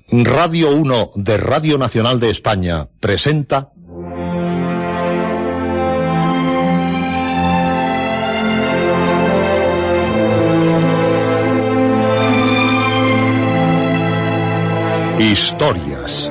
Radio 1 de Radio Nacional de España presenta Historias.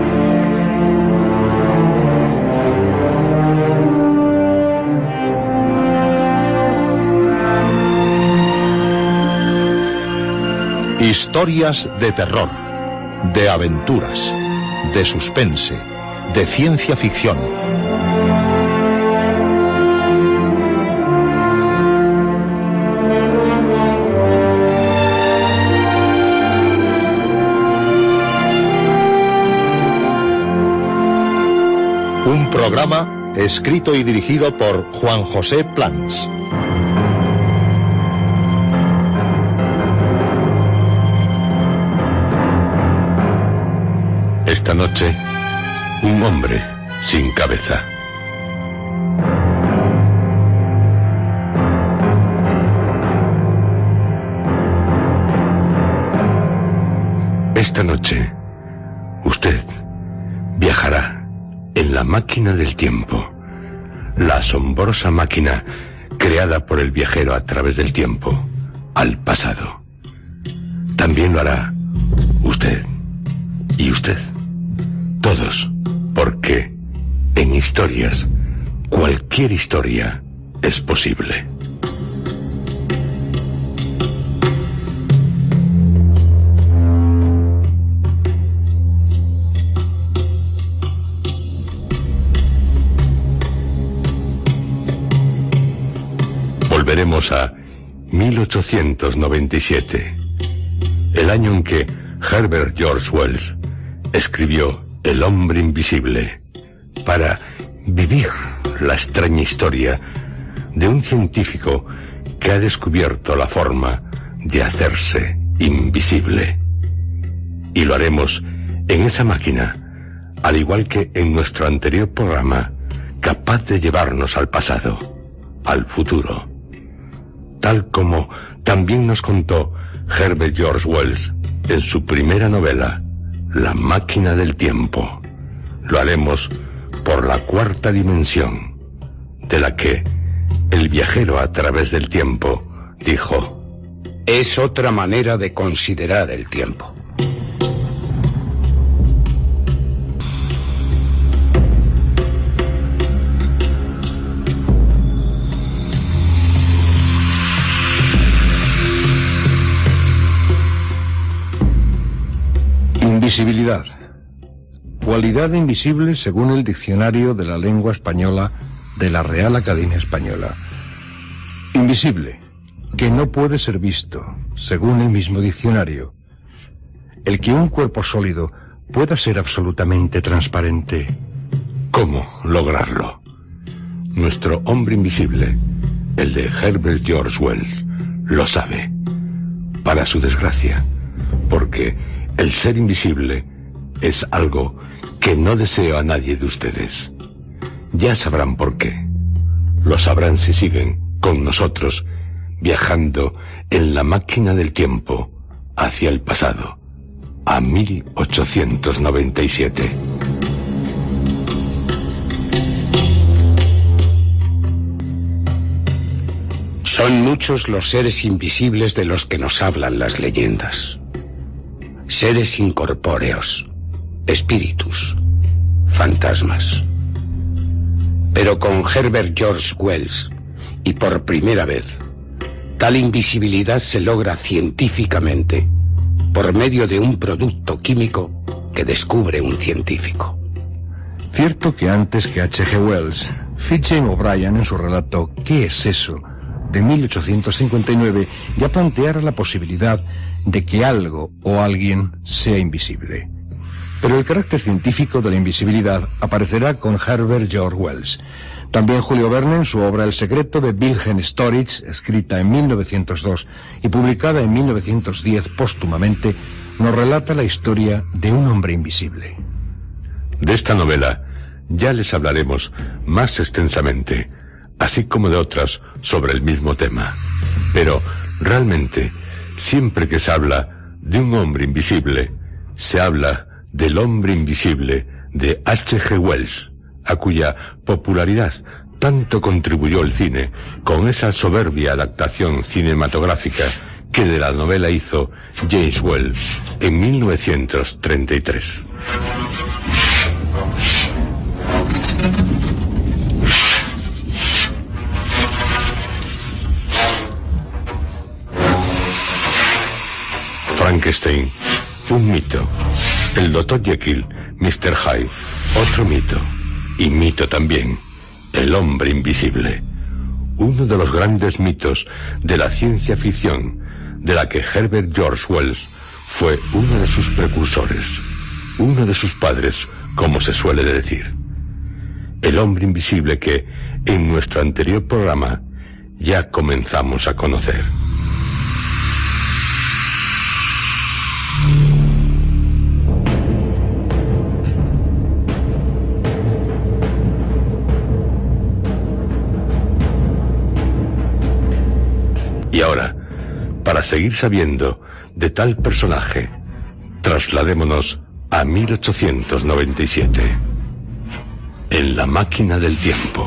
Historias de terror, de aventuras, de suspense, de ciencia ficción. Un programa escrito y dirigido por Juan José Plans. Esta noche, un hombre sin cabeza. Esta noche, usted viajará en la máquina del tiempo, la asombrosa máquina creada por el viajero a través del tiempo, al pasado. También lo hará usted y usted. Todos, porque en historias, cualquier historia es posible. Volveremos a 1897, el año en que Herbert George Wells escribió El hombre invisible, para vivir la extraña historia de un científico que ha descubierto la forma de hacerse invisible. Y lo haremos en esa máquina, al igual que en nuestro anterior programa, capaz de llevarnos al pasado, al futuro. Tal como también nos contó Herbert George Wells en su primera novela, La máquina del tiempo. Lo haremos por la cuarta dimensión, de la que el viajero a través del tiempo dijo: es otra manera de considerar el tiempo. Invisibilidad. Cualidad invisible según el Diccionario de la Lengua Española de la Real Academia Española. Invisible, que no puede ser visto, según el mismo diccionario. El que un cuerpo sólido pueda ser absolutamente transparente. ¿Cómo lograrlo? Nuestro hombre invisible, el de Herbert George Wells, lo sabe. Para su desgracia, porque el ser invisible es algo que no deseo a nadie de ustedes. Ya sabrán por qué. Lo sabrán si siguen con nosotros viajando en la máquina del tiempo hacia el pasado, a 1897. Son muchos los seres invisibles de los que nos hablan las leyendas. Seres incorpóreos, espíritus, fantasmas. Pero con Herbert George Wells, y por primera vez, tal invisibilidad se logra científicamente por medio de un producto químico que descubre un científico. Cierto que antes que H.G. Wells, Fitz-James O'Brien en su relato ¿Qué es eso?, de 1859, ya planteara la posibilidad de que algo o alguien sea invisible. Pero el carácter científico de la invisibilidad aparecerá con Herbert George Wells. También Julio Verne, en su obra El secreto de Wilhelm Storich, escrita en 1902 y publicada en 1910 póstumamente, nos relata la historia de un hombre invisible. De esta novela ya les hablaremos más extensamente, así como de otras sobre el mismo tema. Pero realmente, siempre que se habla de un hombre invisible, se habla del hombre invisible de H.G. Wells, a cuya popularidad tanto contribuyó el cine con esa soberbia adaptación cinematográfica que de la novela hizo James Whale en 1933. Frankenstein, un mito. El Dr. Jekyll, Mr. Hyde, otro mito. Y mito también, el hombre invisible. Uno de los grandes mitos de la ciencia ficción, de la que Herbert George Wells fue uno de sus precursores, uno de sus padres, como se suele decir. El hombre invisible que, en nuestro anterior programa, ya comenzamos a conocer. Y ahora, para seguir sabiendo de tal personaje, trasladémonos a 1897, en la máquina del tiempo.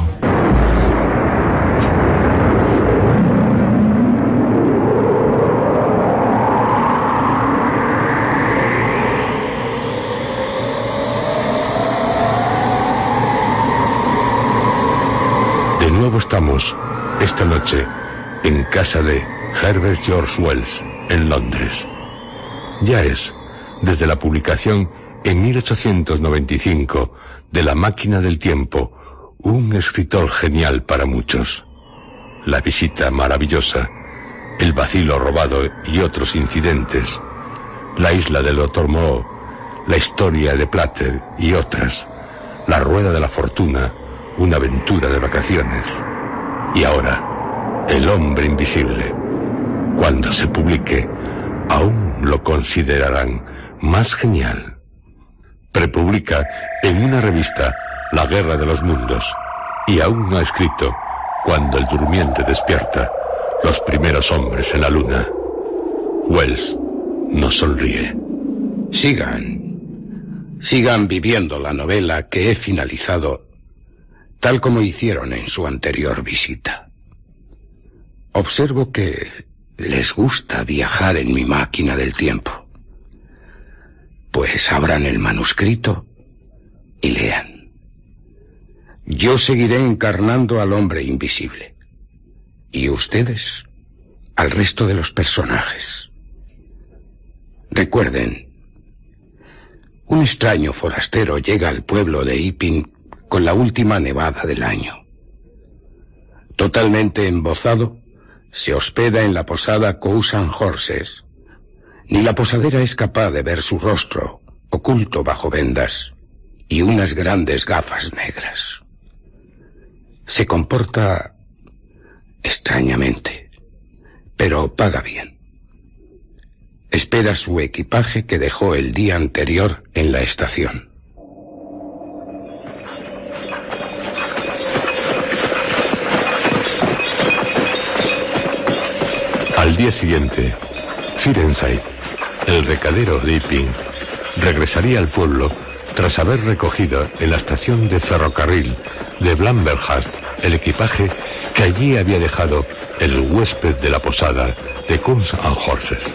De nuevo estamos, esta noche, en casa de Herbert George Wells, en Londres. Ya es, desde la publicación en 1895 de La máquina del tiempo, un escritor genial para muchos. La visita maravillosa, el vacilo robado y otros incidentes, la isla del Dr. Moreau, la historia de Plater y otras, la rueda de la fortuna, una aventura de vacaciones. Y ahora, El hombre invisible. Cuando se publique, aún lo considerarán más genial. Prepublica en una revista La guerra de los mundos, y aún no ha escrito Cuando el durmiente despierta, los primeros hombres en la luna. Wells nos sonríe. Sigan viviendo la novela que he finalizado, tal como hicieron en su anterior visita. Observo que les gusta viajar en mi máquina del tiempo. Pues abran el manuscrito y lean. Yo seguiré encarnando al hombre invisible. Y ustedes, al resto de los personajes. Recuerden, un extraño forastero llega al pueblo de Iping con la última nevada del año. Totalmente embozado, se hospeda en la posada Cows and Horses. Ni la posadera es capaz de ver su rostro, oculto bajo vendas y unas grandes gafas negras. Se comporta extrañamente, pero paga bien. Espera su equipaje que dejó el día anterior en la estación. Al día siguiente, Firenside, el recadero de Iping, regresaría al pueblo tras haber recogido en la estación de ferrocarril de Blamberhurst el equipaje que allí había dejado el huésped de la posada de Cows and Horses.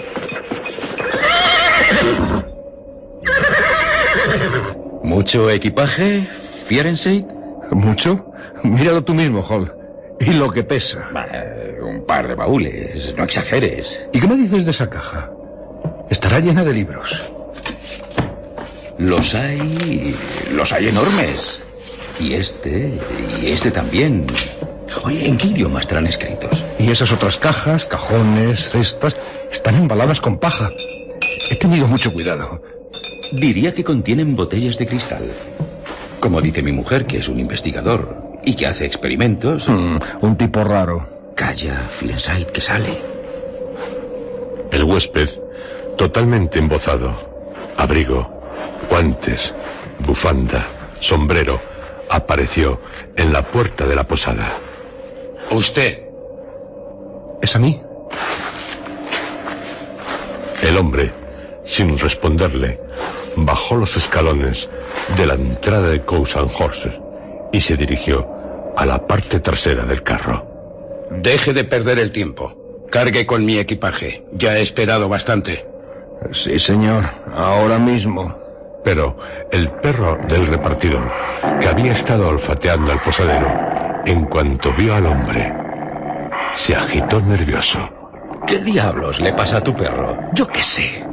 ¿Mucho equipaje, Firenside? ¿Mucho? Míralo tú mismo, Hall. Y lo que pesa. Un par de baúles, no exageres. ¿Y qué me dices de esa caja? Estará llena de libros. Los hay enormes. Y este también. Oye, ¿en qué idioma estarán escritos? Y esas otras cajas, cajones, cestas, están embaladas con paja. He tenido mucho cuidado. Diría que contienen botellas de cristal. Como dice mi mujer, que es un investigador y que hace experimentos. Un tipo raro. Calla, Firenside, que sale. El huésped, totalmente embozado, abrigo, guantes, bufanda, sombrero, apareció en la puerta de la posada. ¿Usted? ¿Es a mí? El hombre sin responderle, bajó los escalones de la entrada de Cows and Horses y se dirigió a la parte trasera del carro. Deje de perder el tiempo. Cargue con mi equipaje. Ya he esperado bastante. Sí, señor. Ahora mismo. Pero el perro del repartidor, que había estado olfateando al posadero, en cuanto vio al hombre, se agitó nervioso. ¿Qué diablos le pasa a tu perro? Yo qué sé.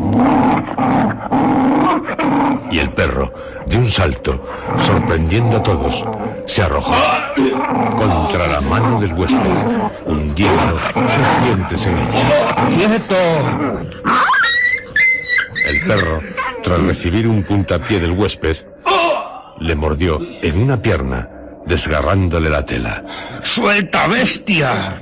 Y el perro, de un salto, sorprendiendo a todos, se arrojó contra la mano del huésped, hundiendo sus dientes en ella. ¡Quieto! El perro, tras recibir un puntapié del huésped, le mordió en una pierna, desgarrándole la tela. ¡Suelta, bestia!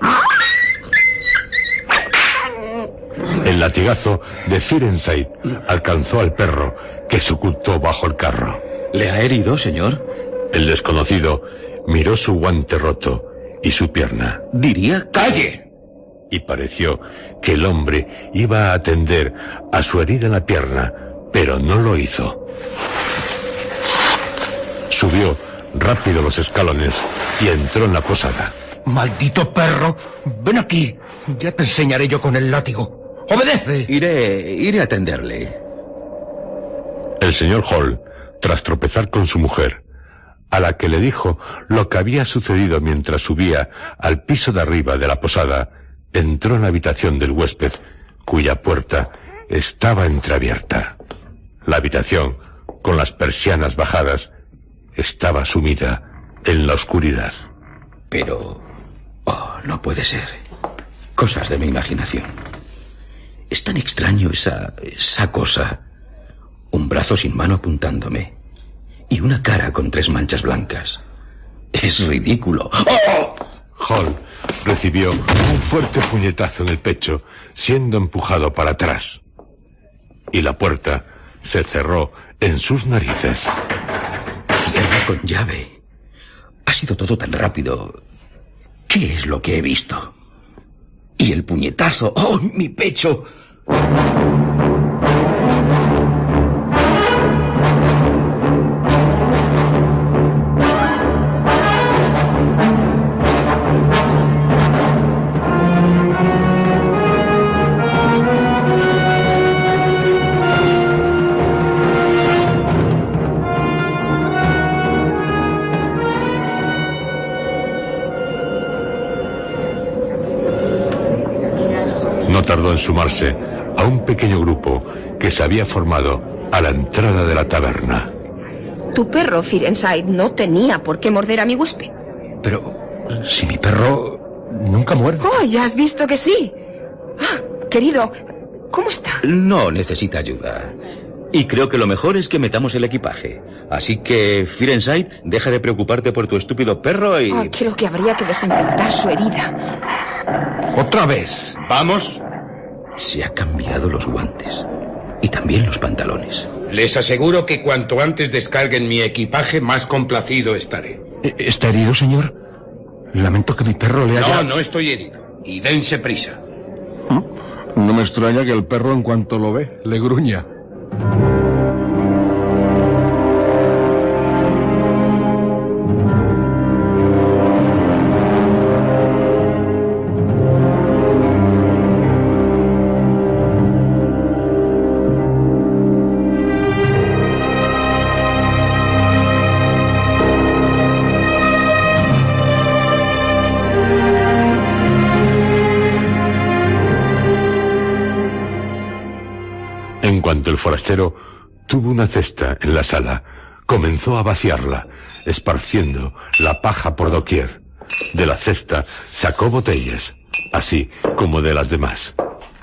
El latigazo de Firenside alcanzó al perro, que se ocultó bajo el carro. ¿Le ha herido, señor? El desconocido miró su guante roto y su pierna. Diría... ¡Calle! Y pareció que el hombre iba a atender a su herida en la pierna, pero no lo hizo. Subió rápido los escalones y entró en la posada. ¡Maldito perro! ¡Ven aquí! Ya te enseñaré yo con el látigo. ¡Obedece! Iré a atenderle. El señor Hall, tras tropezar con su mujer, a la que le dijo lo que había sucedido mientras subía al piso de arriba de la posada, entró en la habitación del huésped, cuya puerta estaba entreabierta. La habitación, con las persianas bajadas, estaba sumida en la oscuridad. Pero... oh, no puede ser. Cosas de mi imaginación. Es tan extraño esa cosa. Un brazo sin mano apuntándome. Y una cara con 3 manchas blancas. Es ridículo. ¡Oh! Hall recibió un fuerte puñetazo en el pecho, siendo empujado para atrás. Y la puerta se cerró en sus narices. Cierra con llave. Ha sido todo tan rápido. ¿Qué es lo que he visto? Y el puñetazo. ¡Oh, mi pecho! No tardó en sumarse a un pequeño grupo que se había formado a la entrada de la taberna. Tu perro, Firenside, no tenía por qué morder a mi huésped. Pero si mi perro nunca muerde. Oh, ya has visto que sí. Ah, querido, ¿cómo está? No necesita ayuda. Y creo que lo mejor es que metamos el equipaje. Así que, Firenside, deja de preocuparte por tu estúpido perro y... Oh, creo que habría que desinfectar su herida. ¡Otra vez! ¿Vamos? Se ha cambiado los guantes. Y también los pantalones. Les aseguro que cuanto antes descarguen mi equipaje, más complacido estaré. ¿Está herido, señor? Lamento que mi perro le haya... No estoy herido. Y dense prisa. No me extraña que el perro, en cuanto lo ve, le gruña. En cuanto el forastero tuvo una cesta en la sala, comenzó a vaciarla, esparciendo la paja por doquier. De la cesta sacó botellas, así como de las demás.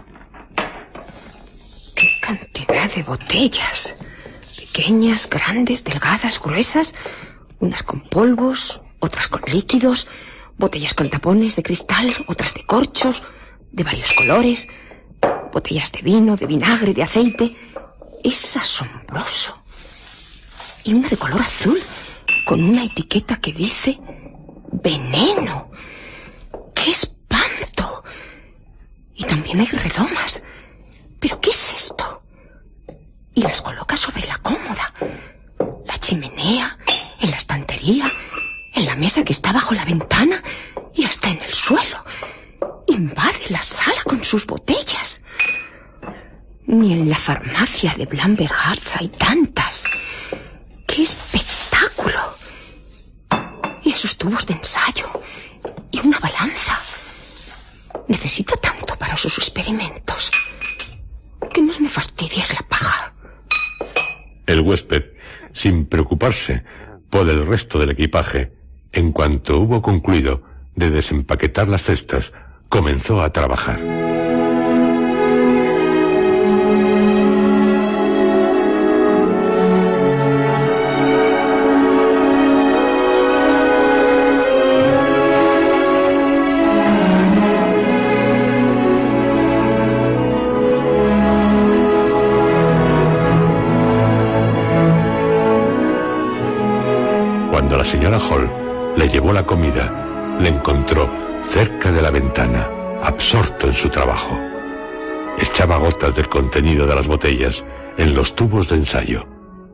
¡Qué cantidad de botellas! Pequeñas, grandes, delgadas, gruesas, unas con polvos, otras con líquidos, botellas con tapones de cristal, otras de corchos, de varios colores, botellas de vino, de vinagre, de aceite. Es asombroso. Y una de color azul, con una etiqueta que dice veneno. ¡Qué espanto! Y también hay redomas. ¿Pero qué es esto? y las coloca sobre la cómoda, la chimenea, en la estantería, en la mesa que está bajo la ventana y hasta en el suelo. Invade la sala con sus botellas. Ni en la farmacia de Blamber Hearts hay tantas. ¡Qué espectáculo! Y esos tubos de ensayo y una balanza. Necesita tanto para sus experimentos. Lo que más me fastidia es la paja. El huésped, sin preocuparse por el resto del equipaje, en cuanto hubo concluido de desempaquetar las cestas, comenzó a trabajar. Cuando la señora Hall le llevó la comida, le encontró cerca de la ventana, absorto en su trabajo. Echaba gotas del contenido de las botellas en los tubos de ensayo.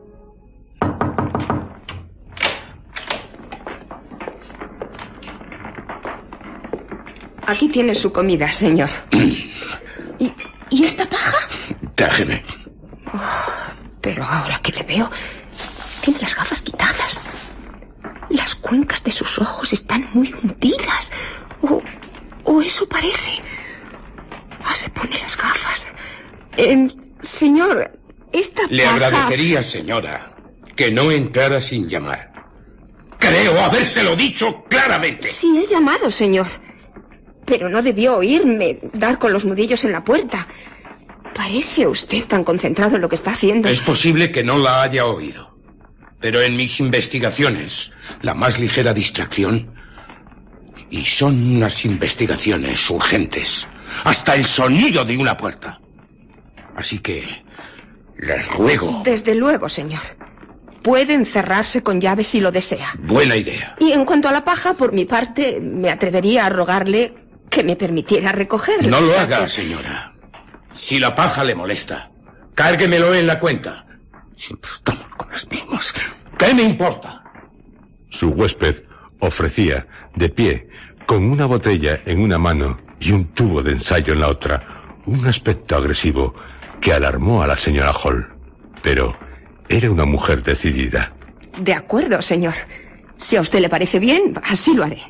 Aquí tiene su comida, señor. ¿Y esta paja? Déjeme. Pero ahora que le veo, tiene las gafas quitadas. Las cuencas de sus ojos están muy hundidas. O eso parece. Se pone las gafas. Señor, esta paja... Le agradecería, señora, que no entrara sin llamar. Creo habérselo dicho claramente. Sí, he llamado, señor. Pero no debió oírme dar con los nudillos en la puerta. Parece usted tan concentrado en lo que está haciendo. Es posible que no la haya oído. Pero en mis investigaciones, la más ligera distracción... Y son unas investigaciones urgentes. Hasta el sonido de una puerta. Así que... les ruego... Desde luego, señor. Puede encerrarse con llave si lo desea. Buena idea. Y en cuanto a la paja, por mi parte, me atrevería a rogarle que me permitiera recogerla. No lo haga, señora. Si la paja le molesta, cárguemelo en la cuenta. Siempre estamos con las mismas. ¿Qué me importa? Su huésped ofrecía, de pie, con una botella en una mano y un tubo de ensayo en la otra, un aspecto agresivo que alarmó a la señora Hall. Pero era una mujer decidida. De acuerdo, señor. Si a usted le parece bien, así lo haré.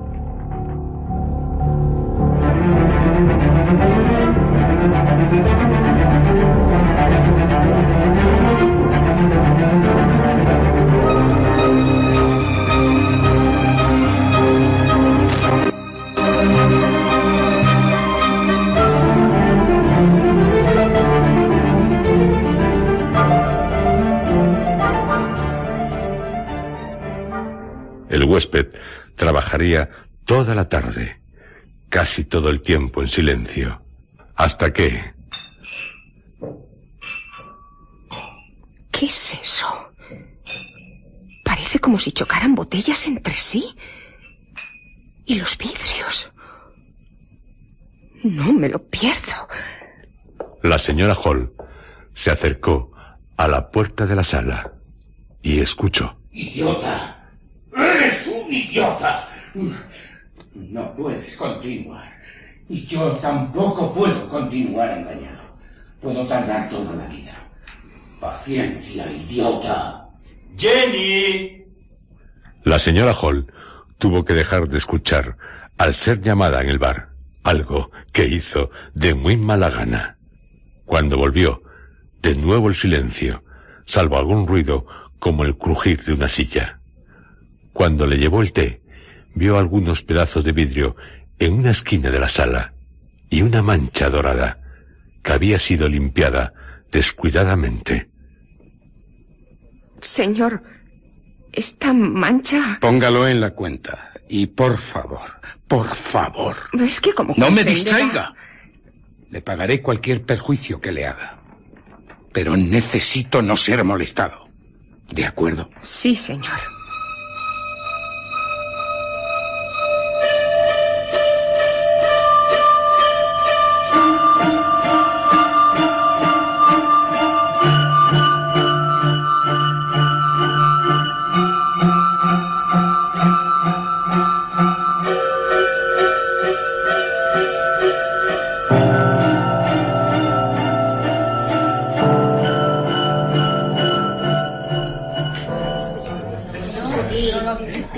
El huésped trabajaría toda la tarde, casi todo el tiempo en silencio, hasta que... ¿Qué es eso? Parece como si chocaran botellas entre sí. ¿Y los vidrios? No me lo pierdo. La señora Hall se acercó a la puerta de la sala y escuchó. ¡Idiota! ¡Eres un idiota! No puedes continuar. Y yo tampoco puedo continuar engañado. Puedo tardar toda la vida. Paciencia, idiota. ¡Jenny! La señora Hall tuvo que dejar de escuchar al ser llamada en el bar, algo que hizo de muy mala gana. Cuando volvió, de nuevo el silencio, salvo algún ruido como el crujir de una silla. Cuando le llevó el té, vio algunos pedazos de vidrio en una esquina de la sala y una mancha dorada que había sido limpiada descuidadamente. Señor, esta mancha... Póngalo en la cuenta. Y por favor... Es que como... ¡No me distraiga! Le pagaré cualquier perjuicio que le haga. Pero necesito no ser molestado. ¿De acuerdo? Sí, señor.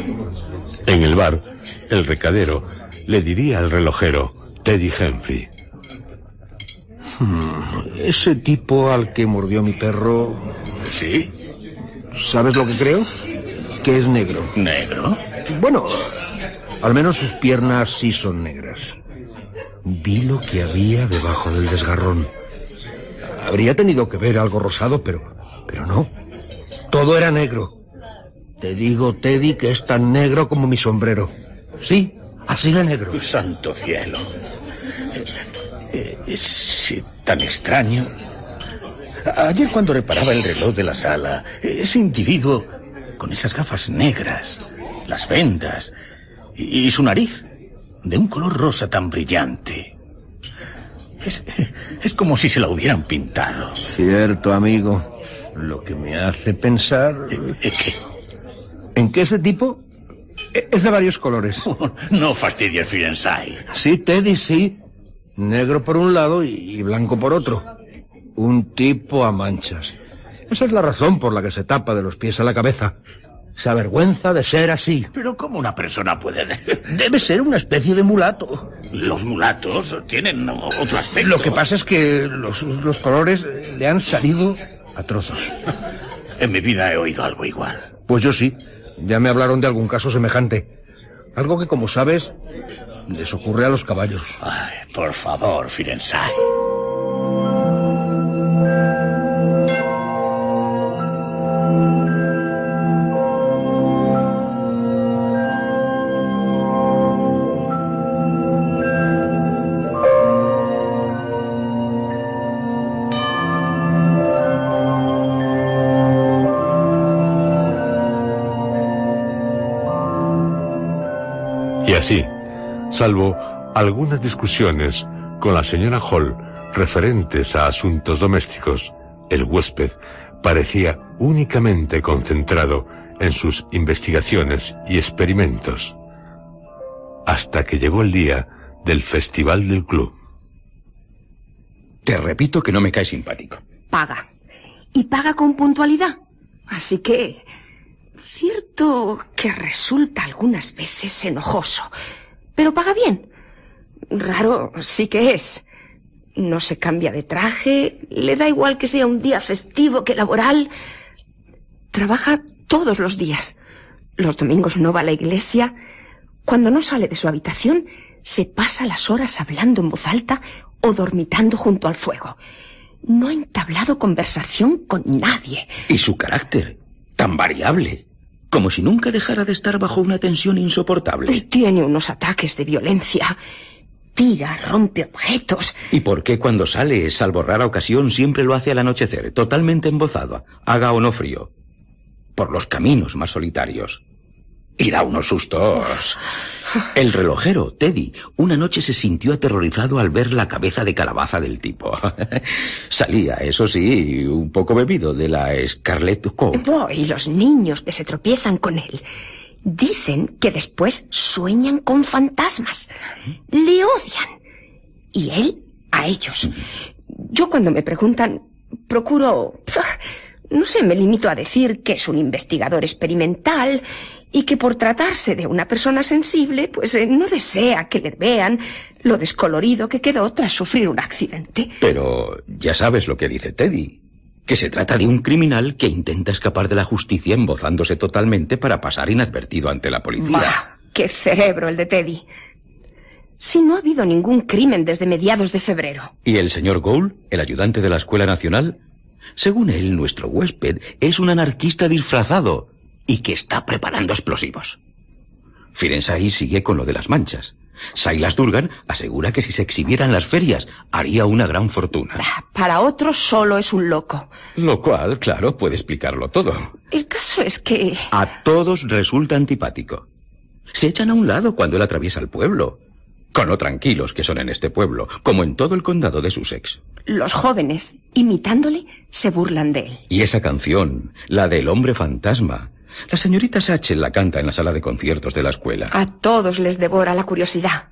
En el bar, el recadero le diría al relojero, Teddy Humphrey: Ese tipo al que mordió mi perro... ¿Sí? ¿Sabes lo que creo? Que es negro. ¿Negro? Bueno, al menos sus piernas sí son negras. Vi lo que había debajo del desgarrón. Habría tenido que ver algo rosado, pero no. Todo era negro. Te digo, Teddy, que es tan negro como mi sombrero. Sí, así de negro. Santo cielo. Es tan extraño. Ayer, cuando reparaba el reloj de la sala, ese individuo con esas gafas negras, las vendas y su nariz de un color rosa tan brillante. Es como si se la hubieran pintado. Cierto, amigo. Lo que me hace pensar... ¿Qué? ¿En que ese tipo es de varios colores? No fastidies, Firenside. Sí, Teddy, sí. Negro por un lado y blanco por otro. Un tipo a manchas. Esa es la razón por la que se tapa de los pies a la cabeza. Se avergüenza de ser así. Pero ¿cómo una persona puede...? Debe ser una especie de mulato. Los mulatos tienen otro aspecto. Lo que pasa es que los colores le han salido a trozos. En mi vida he oído algo igual. Pues yo sí. Ya me hablaron de algún caso semejante. Algo que, como sabes, les ocurre a los caballos. Ay, por favor, Firenside. Y así, salvo algunas discusiones con la señora Hall referentes a asuntos domésticos, el huésped parecía únicamente concentrado en sus investigaciones y experimentos, hasta que llegó el día del festival del club. Te repito que no me cae simpático. Paga. Y paga con puntualidad. Así que... Cierto que resulta algunas veces enojoso, pero paga bien. Raro sí que es. No se cambia de traje, le da igual que sea un día festivo que laboral. Trabaja todos los días. Los domingos no va a la iglesia. Cuando no sale de su habitación, se pasa las horas hablando en voz alta o dormitando junto al fuego. No ha entablado conversación con nadie. ¿Y su carácter? Tan variable. Como si nunca dejara de estar bajo una tensión insoportable. Y tiene unos ataques de violencia. Tira, rompe objetos. ¿Y por qué cuando sale, salvo rara ocasión, siempre lo hace al anochecer, totalmente embozado, haga o no frío? Por los caminos más solitarios. Y da unos sustos. El relojero, Teddy, una noche se sintió aterrorizado al ver la cabeza de calabaza del tipo. Salía, eso sí, un poco bebido de la Scarlet Coat. Y los niños que se tropiezan con él dicen que después sueñan con fantasmas. Le odian. Y él a ellos. Yo, cuando me preguntan, procuro... No sé, me limito a decir que es un investigador experimental y que por tratarse de una persona sensible, pues no desea que le vean lo descolorido que quedó tras sufrir un accidente. Pero ya sabes lo que dice Teddy, que se trata de un criminal que intenta escapar de la justicia embozándose totalmente para pasar inadvertido ante la policía. ¡Bah! ¡Qué cerebro el de Teddy! Si no ha habido ningún crimen desde mediados de febrero. ¿Y el señor Gould, el ayudante de la Escuela Nacional? Según él, nuestro huésped es un anarquista disfrazado y que está preparando explosivos. Firenside sigue con lo de las manchas. Silas Durgan asegura que si se exhibiera en las ferias haría una gran fortuna. Para otros solo es un loco. Lo cual, claro, puede explicarlo todo. El caso es que... A todos resulta antipático. Se echan a un lado cuando él atraviesa el pueblo. Con lo tranquilos que son en este pueblo, como en todo el condado de Sussex. Los jóvenes, imitándole, se burlan de él. Y esa canción, la del hombre fantasma, la señorita Satchel la canta en la sala de conciertos de la escuela. A todos les devora la curiosidad.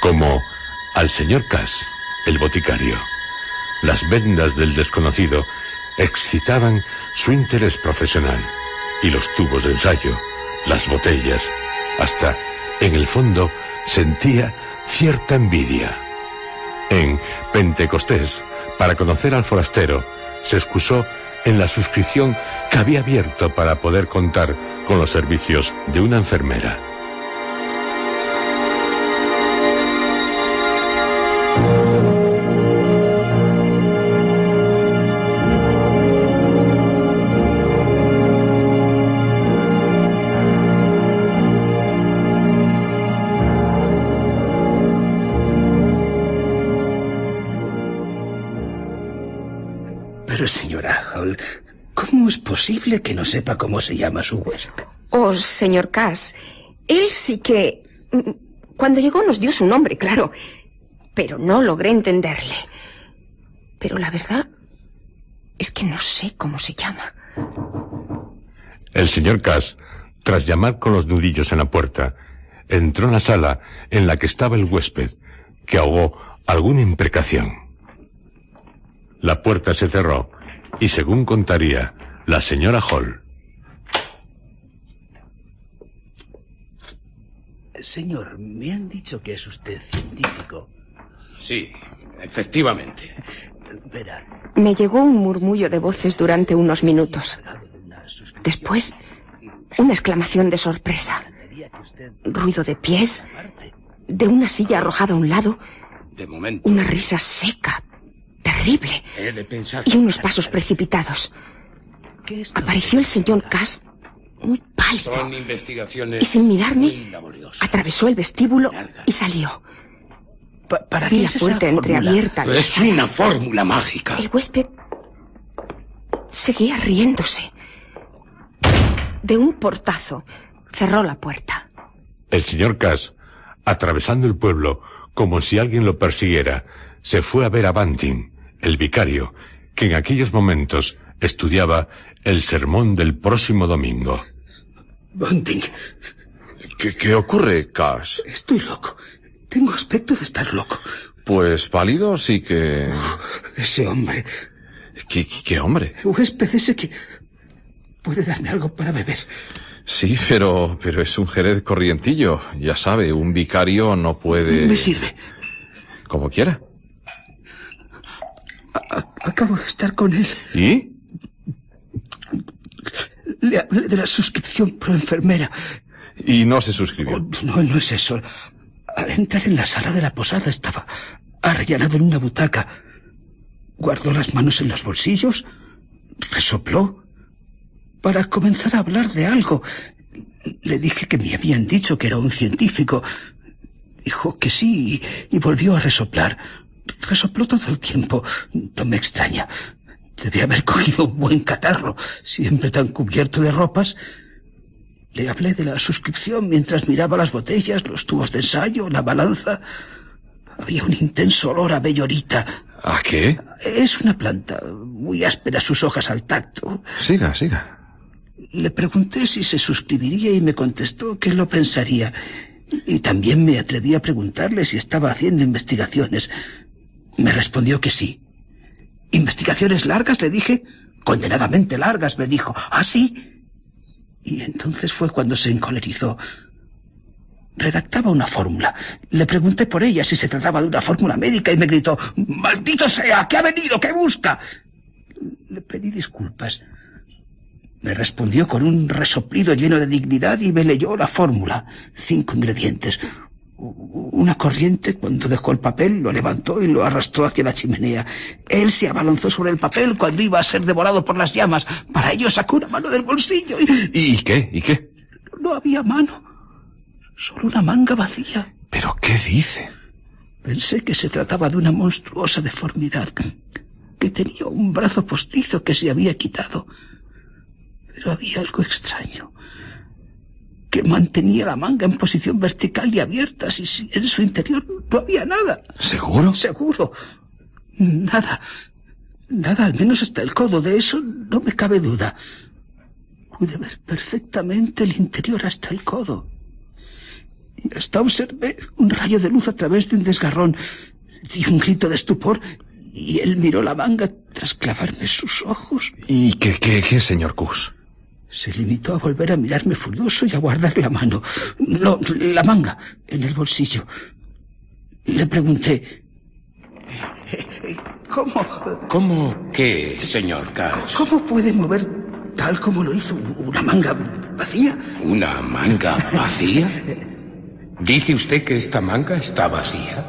como al señor Cass, el boticario. Las vendas del desconocido excitaban su interés profesional, y los tubos de ensayo, las botellas, hasta, en el fondo, sentía cierta envidia. En Pentecostés, para conocer al forastero, se excusó en la suscripción que había abierto para poder contar con los servicios de una enfermera. Pero, señora Hall, ¿cómo es posible que no sepa cómo se llama su huésped? Oh, señor Cass, él sí que... Cuando llegó nos dio su nombre, claro, pero no logré entenderle. Pero la verdad es que no sé cómo se llama. El señor Cass, tras llamar con los nudillos en la puerta, entró en la sala en la que estaba el huésped, que ahogó alguna imprecación. La puerta se cerró y, según contaría la señora Hall... Señor, me han dicho que es usted científico. Sí, efectivamente. Verá. Me llegó un murmullo de voces durante unos minutos. Después, una exclamación de sorpresa. Ruido de pies, de una silla arrojada a un lado, De momento. una risa seca, terrible, He de pensar. y unos pasos precipitados. Apareció el señor Cass, muy Son pálido, investigaciones y sin muy mirarme, laboriosas. atravesó el vestíbulo y salió. ¿Para Vi qué la es esa puerta fórmula? entreabierta de la Es sala. una fórmula mágica. El huésped seguía riéndose. De un portazo, cerró la puerta. El señor Cass, atravesando el pueblo como si alguien lo persiguiera, se fue a ver a Bunting, el vicario, que en aquellos momentos estudiaba el sermón del próximo domingo. Bunting, ¿Qué ocurre, Cass? estoy loco. Tengo aspecto de estar loco. Pues pálido sí que... Ese hombre, ¿Qué hombre? huésped ese que... ¿Puede darme algo para beber? Sí, pero es un Jerez corrientillo. Ya sabe, un vicario no puede... Me sirve. Como quiera. Acabo de estar con él. ¿Y? Le hablé de la suscripción pro enfermera. Y no se suscribió. Oh, no es eso. Al entrar en la sala de la posada estaba arrellanado en una butaca. Guardó las manos en los bolsillos, resopló. Para comenzar a hablar de algo, le dije que me habían dicho que era un científico. Dijo que sí y volvió a resoplar. Resopló todo el tiempo. No me extraña. Debía haber cogido un buen catarro, siempre tan cubierto de ropas. Le hablé de la suscripción mientras miraba las botellas, los tubos de ensayo, la balanza. Había un intenso olor a bellorita. ¿A qué? Es una planta, muy áspera sus hojas al tacto. Siga. Le pregunté si se suscribiría y me contestó que lo pensaría. Y también me atreví a preguntarle si estaba haciendo investigaciones. Me respondió que sí. ¿Investigaciones largas?, le dije. Condenadamente largas, me dijo. ¿Ah, sí? Y entonces fue cuando se encolerizó. Redactaba una fórmula. Le pregunté por ella si se trataba de una fórmula médica y me gritó: ¡Maldito sea! ¿Qué ha venido? ¿Qué busca? Le pedí disculpas. Me respondió con un resoplido lleno de dignidad y me leyó la fórmula. 5 ingredientes. Una corriente, cuando dejó el papel, lo levantó y lo arrastró hacia la chimenea. Él se abalanzó sobre el papel cuando iba a ser devorado por las llamas. Para ello sacó una mano del bolsillo ¿Y qué? No había mano. Solo una manga vacía. ¿Pero qué dice? Pensé que se trataba de una monstruosa deformidad, que tenía un brazo postizo que se había quitado. Pero había algo extraño, que mantenía la manga en posición vertical y abierta, si en su interior no había nada. ¿Seguro? Seguro. Nada, al menos hasta el codo, de eso no me cabe duda. Pude ver perfectamente el interior hasta el codo. Hasta observé un rayo de luz a través de un desgarrón. Di un grito de estupor y él miró la manga tras clavarme sus ojos. ¿Y qué, señor Kuss? Se limitó a volver a mirarme furioso y a guardar la mano. No, la manga, en el bolsillo. Le pregunté... ¿Cómo qué, señor Cash? ¿Cómo puede mover tal como lo hizo una manga vacía? ¿Una manga vacía? ¿Dice usted que esta manga está vacía?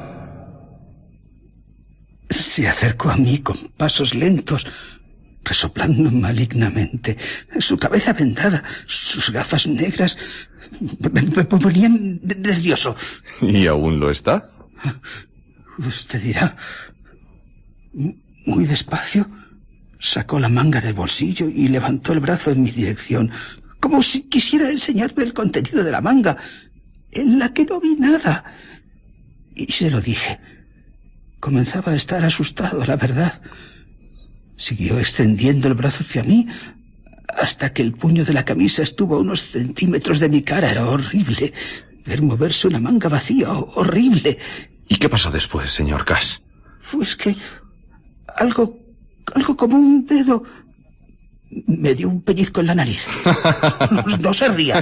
Se acercó a mí con pasos lentos, resoplando malignamente. Su cabeza vendada, sus gafas negras, me ponían nervioso. ¿Y aún lo está? Usted dirá... Muy despacio, sacó la manga del bolsillo y levantó el brazo en mi dirección, como si quisiera enseñarme el contenido de la manga, en la que no vi nada. Y se lo dije. Comenzaba a estar asustado, la verdad. Siguió extendiendo el brazo hacia mí hasta que el puño de la camisa estuvo a unos centímetros de mi cara. Era horrible ver moverse una manga vacía, horrible. ¿Y qué pasó después, señor Cash? Pues que algo como un dedo me dio un pellizco en la nariz. No se ría.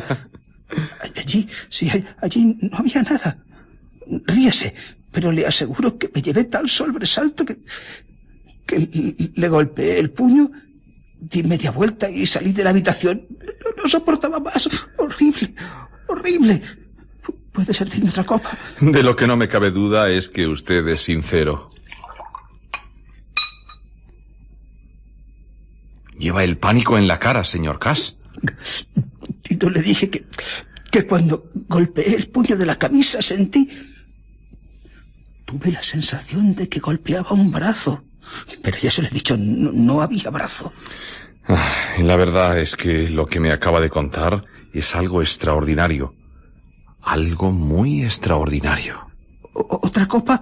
Allí no había nada. Ríese, pero le aseguro que me llevé tal sobresalto que le golpeé el puño, di media vuelta y salí de la habitación. No soportaba más. Horrible, horrible. ¿Puede servirme otra copa? De lo que no me cabe duda es que usted es sincero. Lleva el pánico en la cara, señor Cash. Y no le dije que cuando golpeé el puño de la camisa tuve la sensación de que golpeaba un brazo. Pero ya se lo he dicho, no había brazo. La verdad es que lo que me acaba de contar es algo extraordinario. Algo muy extraordinario. ¿Otra copa?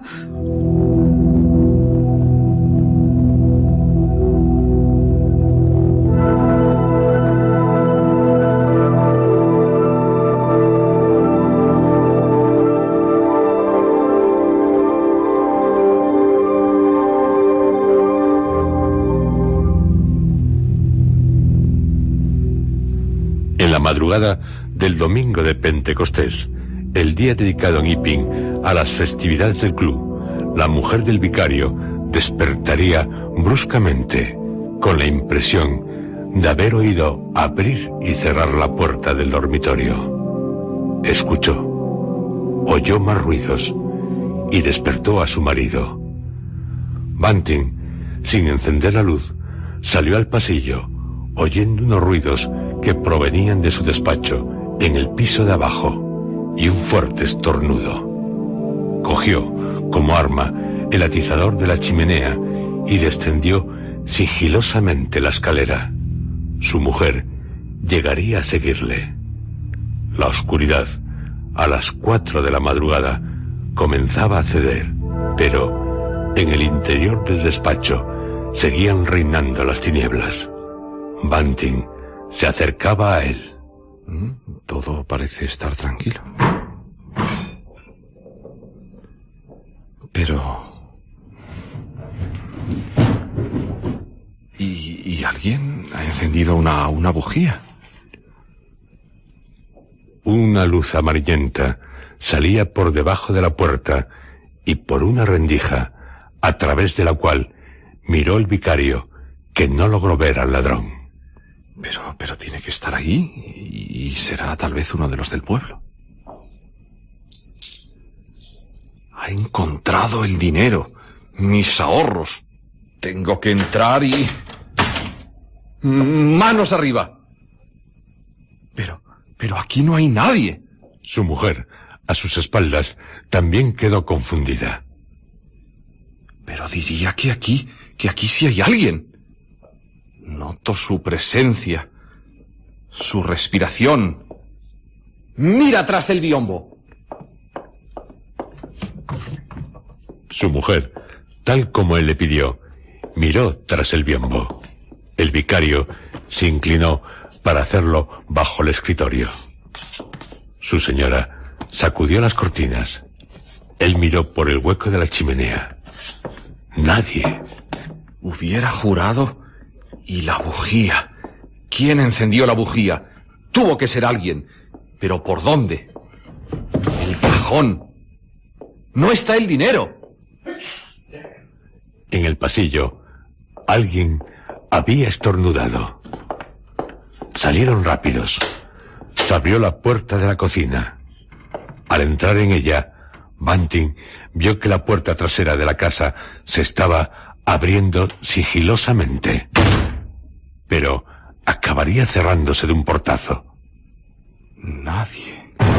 En la madrugada del domingo de Pentecostés, el día dedicado en Iping a las festividades del club, la mujer del vicario despertaría bruscamente con la impresión de haber oído abrir y cerrar la puerta del dormitorio. Escuchó, oyó más ruidos y despertó a su marido. Bunting, sin encender la luz, salió al pasillo, oyendo unos ruidos que provenían de su despacho en el piso de abajo y un fuerte estornudo. Cogió como arma el atizador de la chimenea y descendió sigilosamente la escalera. Su mujer llegaría a seguirle. La oscuridad, a las 4 de la madrugada, comenzaba a ceder, pero en el interior del despacho seguían reinando las tinieblas. Bunting se acercaba a él. Todo parece estar tranquilo. Pero... ¿Y alguien ha encendido una bujía? Una luz amarillenta salía por debajo de la puerta y por una rendija, a través de la cual miró el vicario, que no logró ver al ladrón. Pero tiene que estar ahí y será tal vez uno de los del pueblo. Ha encontrado el dinero, mis ahorros. Tengo que entrar y... ¡Manos arriba! Pero aquí no hay nadie. Su mujer, a sus espaldas, también quedó confundida. Pero diría que aquí sí hay alguien. Noto su presencia, su respiración. ¡Mira tras el biombo! Su mujer, tal como él le pidió, miró tras el biombo. El vicario se inclinó para hacerlo bajo el escritorio. Su señora Sacudió las cortinas. Él miró por el hueco de la chimenea. Nadie. Hubiera jurado. Y la bujía. ¿Quién encendió la bujía? Tuvo que ser alguien. ¿Pero por dónde? El cajón. No está el dinero. En el pasillo, alguien había estornudado. Salieron rápidos. Se abrió la puerta de la cocina. Al entrar en ella, Bunting vio que la puerta trasera de la casa se estaba abriendo sigilosamente. Pero acabaría cerrándose de un portazo. Nadie.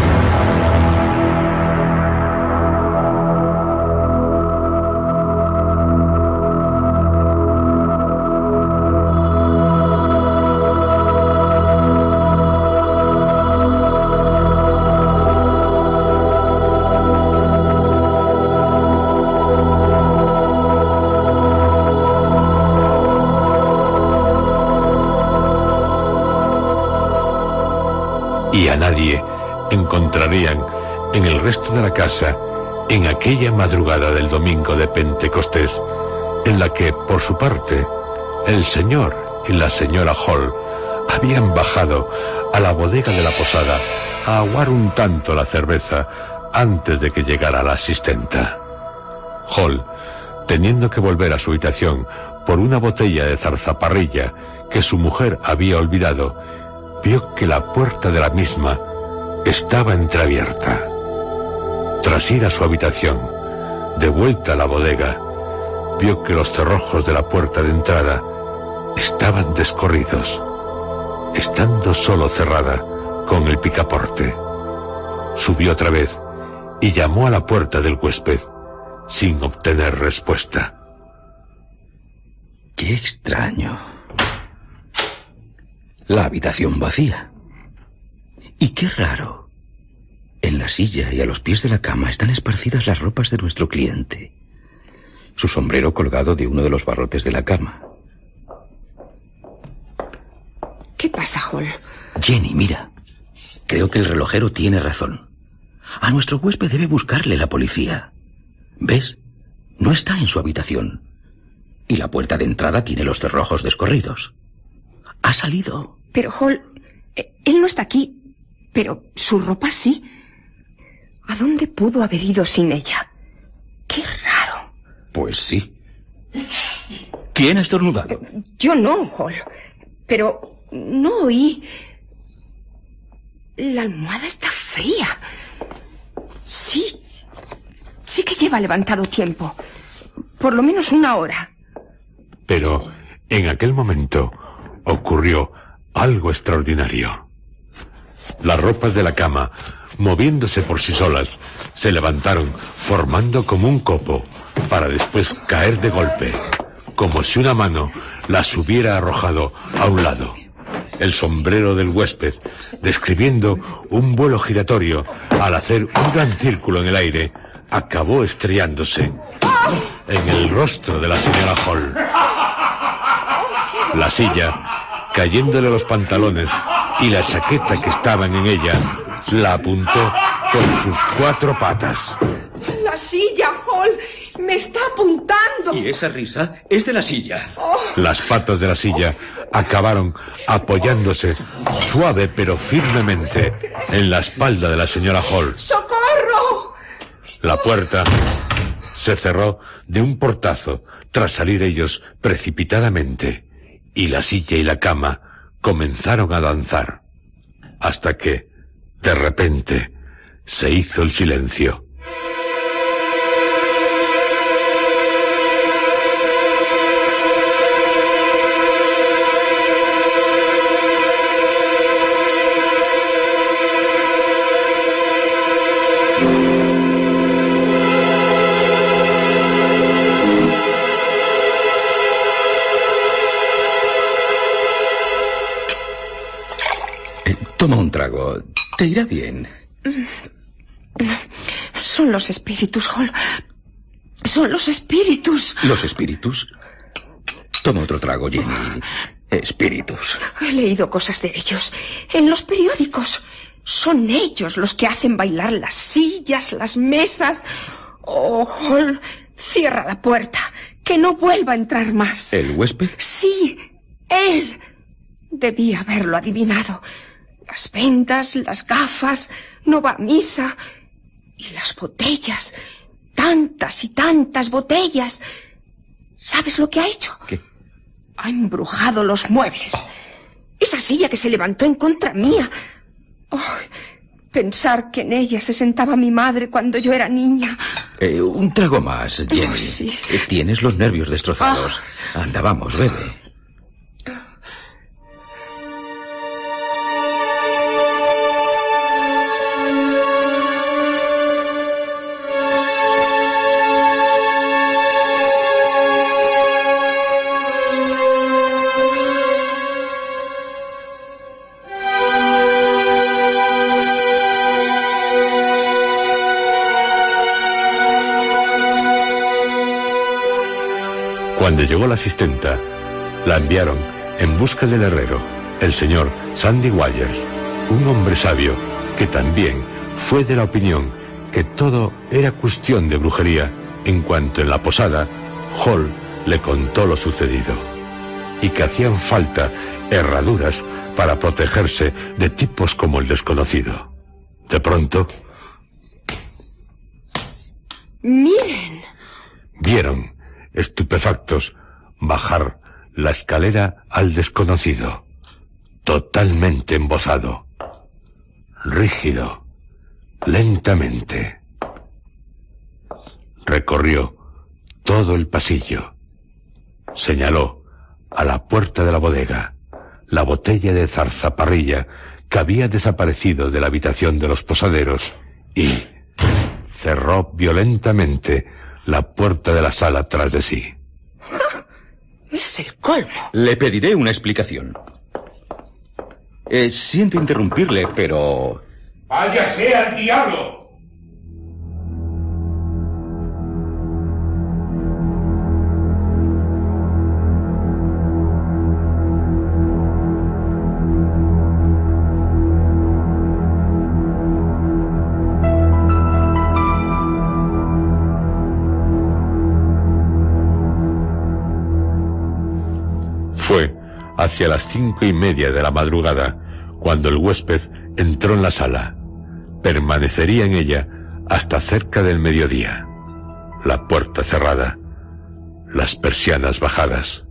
Y a nadie encontrarían en el resto de la casa en aquella madrugada del domingo de Pentecostés, en la que, por su parte, el señor y la señora Hall habían bajado a la bodega de la posada a aguar un tanto la cerveza antes de que llegara la asistenta. Hall, teniendo que volver a su habitación por una botella de zarzaparrilla que su mujer había olvidado, vio que la puerta de la misma estaba entreabierta. Tras ir a su habitación, de vuelta a la bodega, vio que los cerrojos de la puerta de entrada estaban descorridos, estando solo cerrada con el picaporte. Subió otra vez y llamó a la puerta del huésped, sin obtener respuesta. ¡Qué extraño! La habitación vacía. Y qué raro. En la silla y a los pies de la cama están esparcidas las ropas de nuestro cliente. Su sombrero colgado de uno de los barrotes de la cama. ¿Qué pasa, Hall? Jenny, mira. Creo que el relojero tiene razón. A nuestro huésped debe buscarle la policía. ¿Ves? No está en su habitación. Y la puerta de entrada tiene los cerrojos descorridos. Ha salido. Pero, Hall, él no está aquí. Pero su ropa sí. ¿A dónde pudo haber ido sin ella? ¡Qué raro! Pues sí. ¿Quién ha estornudado? Yo no, Hall. Pero no oí. La almohada está fría. Sí. Sí que lleva levantado tiempo. Por lo menos 1 hora. Pero en aquel momento ocurrió algo extraordinario. Las ropas de la cama, moviéndose por sí solas, se levantaron formando como un copo, para después caer de golpe, como si una mano las hubiera arrojado a un lado. El sombrero del huésped, describiendo un vuelo giratorio, al hacer un gran círculo en el aire, acabó estrellándose en el rostro de la señora Hall. La silla, cayéndole los pantalones y la chaqueta que estaban en ella, la apuntó con sus 4 patas. La silla, Hall, me está apuntando. Y esa risa es de la silla. Las patas de la silla acabaron apoyándose suave pero firmemente en la espalda de la señora Hall. ¡Socorro! La puerta se cerró de un portazo tras salir ellos precipitadamente, y la silla y la cama comenzaron a danzar, hasta que, de repente, se hizo el silencio. Toma un trago. Te irá bien. Son los espíritus, Hall. Son los espíritus. ¿Los espíritus? Toma otro trago, Jenny. Espíritus. He leído cosas de ellos en los periódicos. Son ellos los que hacen bailar las sillas, las mesas. Oh, Hall, cierra la puerta, que no vuelva a entrar más. ¿El huésped? Sí, él. Debía haberlo adivinado. Las vendas, las gafas, no va a misa. Y las botellas, tantas y tantas botellas. ¿Sabes lo que ha hecho? ¿Qué? Ha embrujado los muebles. Esa silla que se levantó en contra mía. Oh, pensar que en ella se sentaba mi madre cuando yo era niña. Un trago más, Jenny. Oh, sí. Tienes los nervios destrozados. Anda, vamos, bebe. Cuando llegó la asistenta, la enviaron en busca del herrero, el señor Sandy Wires, un hombre sabio que también fue de la opinión que todo era cuestión de brujería en cuanto en la posada Hall le contó lo sucedido y que hacían falta herraduras para protegerse de tipos como el desconocido. De pronto... ¡Miren! Vieron, estupefactos, bajar la escalera al desconocido, totalmente embozado, rígido, lentamente. Recorrió todo el pasillo, señaló a la puerta de la bodega la botella de zarzaparrilla que había desaparecido de la habitación de los posaderos y cerró violentamente la puerta de la sala tras de sí. Es el colmo. Le pediré una explicación. Siento interrumpirle, pero... ¡Váyase al diablo! Fue hacia las 5:30 de la madrugada cuando el huésped entró en la sala. Permanecería en ella hasta cerca del mediodía. La puerta cerrada, las persianas bajadas.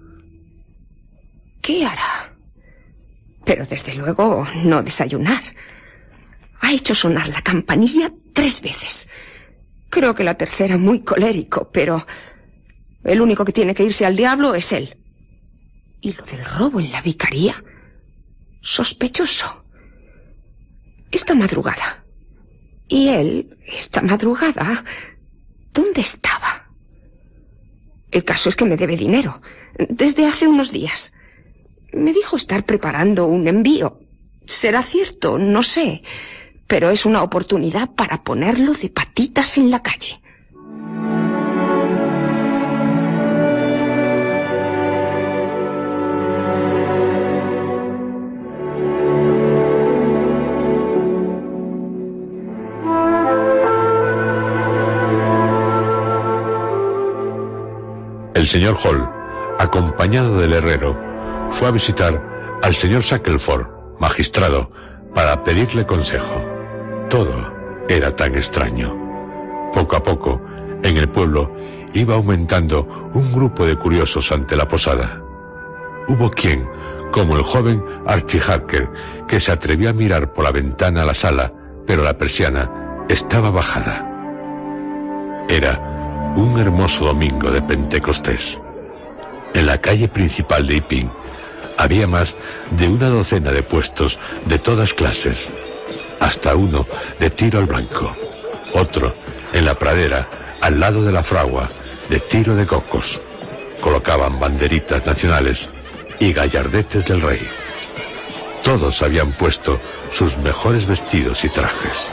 ¿Qué hará? Pero desde luego no desayunar. Ha hecho sonar la campanilla 3 veces. Creo que la tercera muy colérico, pero el único que tiene que irse al diablo es él. ¿Y lo del robo en la vicaría? Sospechoso. Esta madrugada. ¿Y él, esta madrugada, dónde estaba? El caso es que me debe dinero, desde hace unos días. Me dijo estar preparando un envío. Será cierto, no sé, pero es una oportunidad para ponerlo de patitas en la calle. El señor Hall, acompañado del herrero, fue a visitar al señor Shackelford, magistrado, para pedirle consejo. Todo era tan extraño. Poco a poco, en el pueblo, iba aumentando un grupo de curiosos ante la posada. Hubo quien, como el joven Archie Harker, que se atrevió a mirar por la ventana a la sala, pero la persiana estaba bajada. Era un hermoso domingo de Pentecostés. En la calle principal de Iping había más de una docena de puestos de todas clases, hasta uno de tiro al blanco, otro en la pradera al lado de la fragua de tiro de cocos. Colocaban banderitas nacionales y gallardetes del rey. Todos habían puesto sus mejores vestidos y trajes.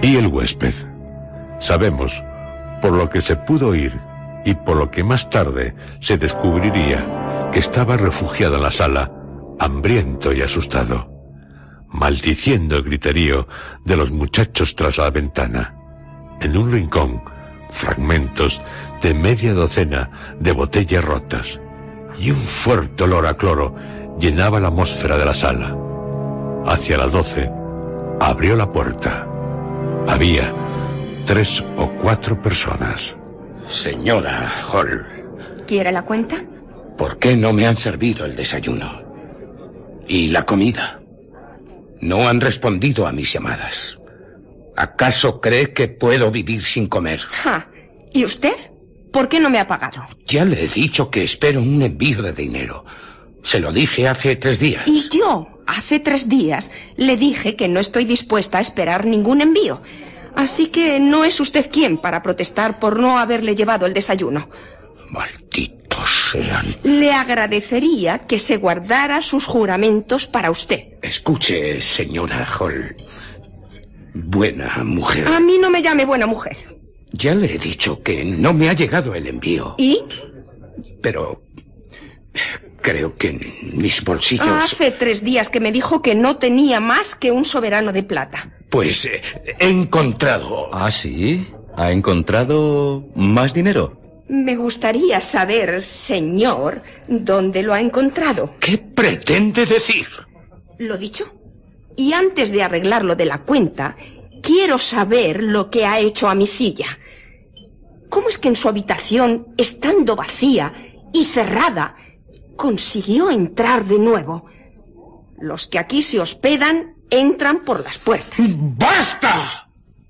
Y el huésped. Sabemos, por lo que se pudo oír y por lo que más tarde se descubriría, que estaba refugiado en la sala, hambriento y asustado, maldiciendo el griterío de los muchachos tras la ventana. En un rincón, fragmentos de media docena de botellas rotas y un fuerte olor a cloro llenaba la atmósfera de la sala. Hacia las 12, abrió la puerta. Había 3 o 4 personas. Señora Hall. ¿Quiere la cuenta? ¿Por qué no me han servido el desayuno? ¿Y la comida? No han respondido a mis llamadas. ¿Acaso cree que puedo vivir sin comer? Ja. ¿Y usted? ¿Por qué no me ha pagado? Ya le he dicho que espero un envío de dinero. Se lo dije hace 3 días. Y yo, hace 3 días, le dije que no estoy dispuesta a esperar ningún envío. Así que no es usted quien para protestar por no haberle llevado el desayuno. Malditos sean. Le agradecería que se guardara sus juramentos para usted. Escuche, señora Hall. Buena mujer. A mí no me llame buena mujer. Ya le he dicho que no me ha llegado el envío. ¿Y? Pero creo que en mis bolsillos... Hace 3 días que me dijo que no tenía más que un soberano de plata. Pues he encontrado... ¿Ah, sí? ¿Ha encontrado más dinero? Me gustaría saber, señor, dónde lo ha encontrado. ¿Qué pretende decir? ¿Lo dicho? Y antes de arreglar lo de la cuenta, quiero saber lo que ha hecho a mi silla. ¿Cómo es que en su habitación, estando vacía y cerrada, consiguió entrar de nuevo? Los que aquí se hospedan entran por las puertas. ¡Basta!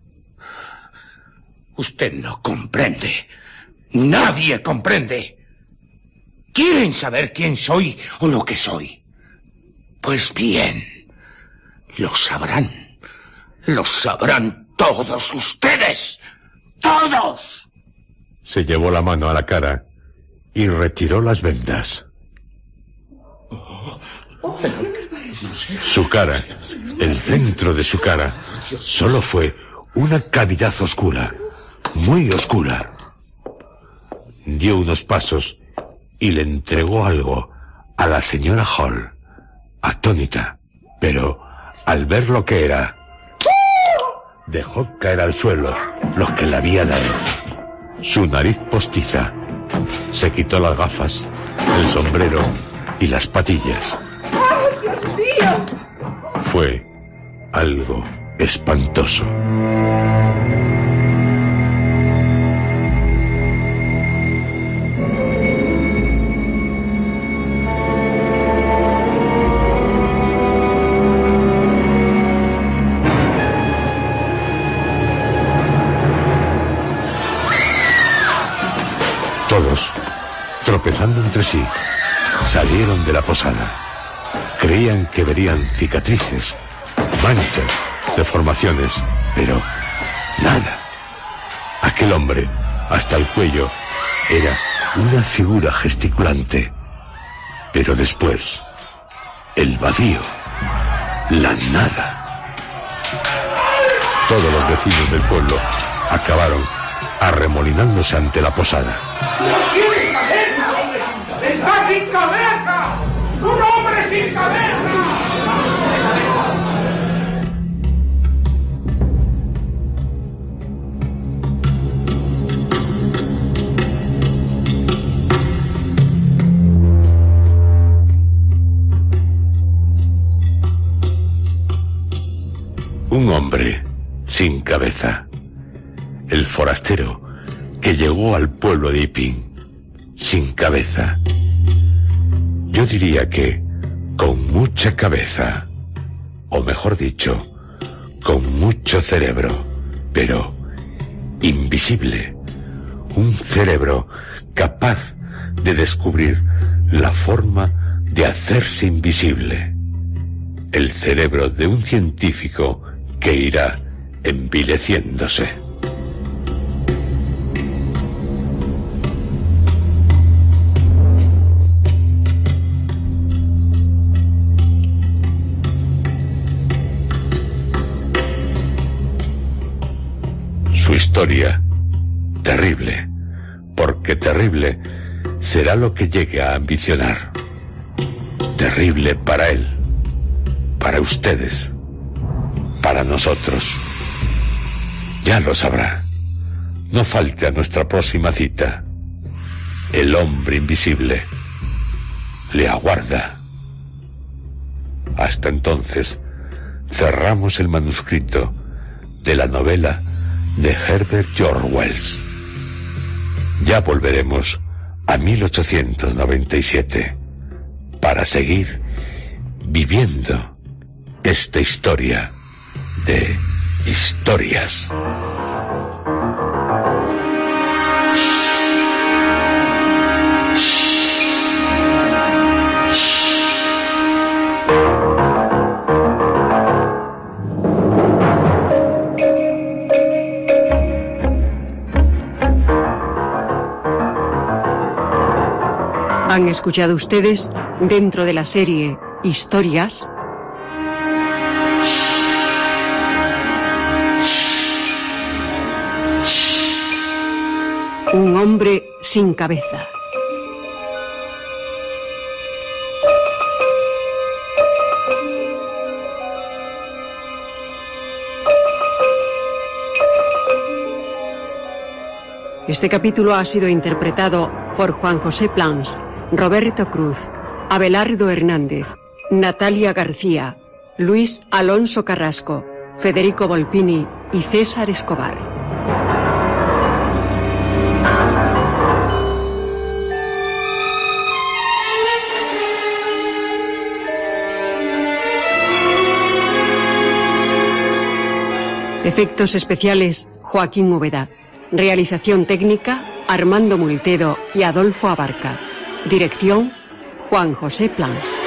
Usted no comprende. Nadie comprende. ¿Quieren saber quién soy o lo que soy? Pues bien, lo sabrán. Lo sabrán todos ustedes. ¡Todos! Se llevó la mano a la cara y retiró las vendas. Su cara, el centro de su cara, solo fue una cavidad oscura, muy oscura. Dio unos pasos y le entregó algo a la señora Hall, atónita, pero al ver lo que era, dejó caer al suelo lo que le había dado. Su nariz postiza. Se quitó las gafas, el sombrero y las patillas. ¡Ay, Dios mío! Fue algo espantoso. Todos, tropezando entre sí, salieron de la posada. Creían que verían cicatrices, manchas, deformaciones, pero nada. Aquel hombre, hasta el cuello, era una figura gesticulante. Pero después, el vacío, la nada. Todos los vecinos del pueblo acabaron arremolinándose ante la posada. ¡No tiene cabeza! ¡Está sin cabeza! ¡Un hombre sin cabeza! Un hombre sin cabeza. El forastero que llegó al pueblo de Iping sin cabeza. Yo diría que con mucha cabeza, o mejor dicho, con mucho cerebro, pero invisible. Un cerebro capaz de descubrir la forma de hacerse invisible. El cerebro de un científico que irá envileciéndose. historia terrible, porque terrible será lo que llegue a ambicionar. Terrible para él, para ustedes, para nosotros. Ya lo sabrá. No falte a nuestra próxima cita. El hombre invisible le aguarda. Hasta entonces, cerramos el manuscrito de la novela de Herbert George Wells. Ya volveremos a 1897 para seguir viviendo esta historia de historias. Han escuchado ustedes, dentro de la serie Historias, Un hombre sin cabeza. Este capítulo ha sido interpretado por Juan José Plans, Roberto Cruz, Abelardo Hernández, Natalia García, Luis Alonso Carrasco, Federico Volpini y César Escobar. Efectos especiales, Joaquín Úbeda. Realización técnica, Armando Multedo y Adolfo Abarca. Dirección, Juan José Plans.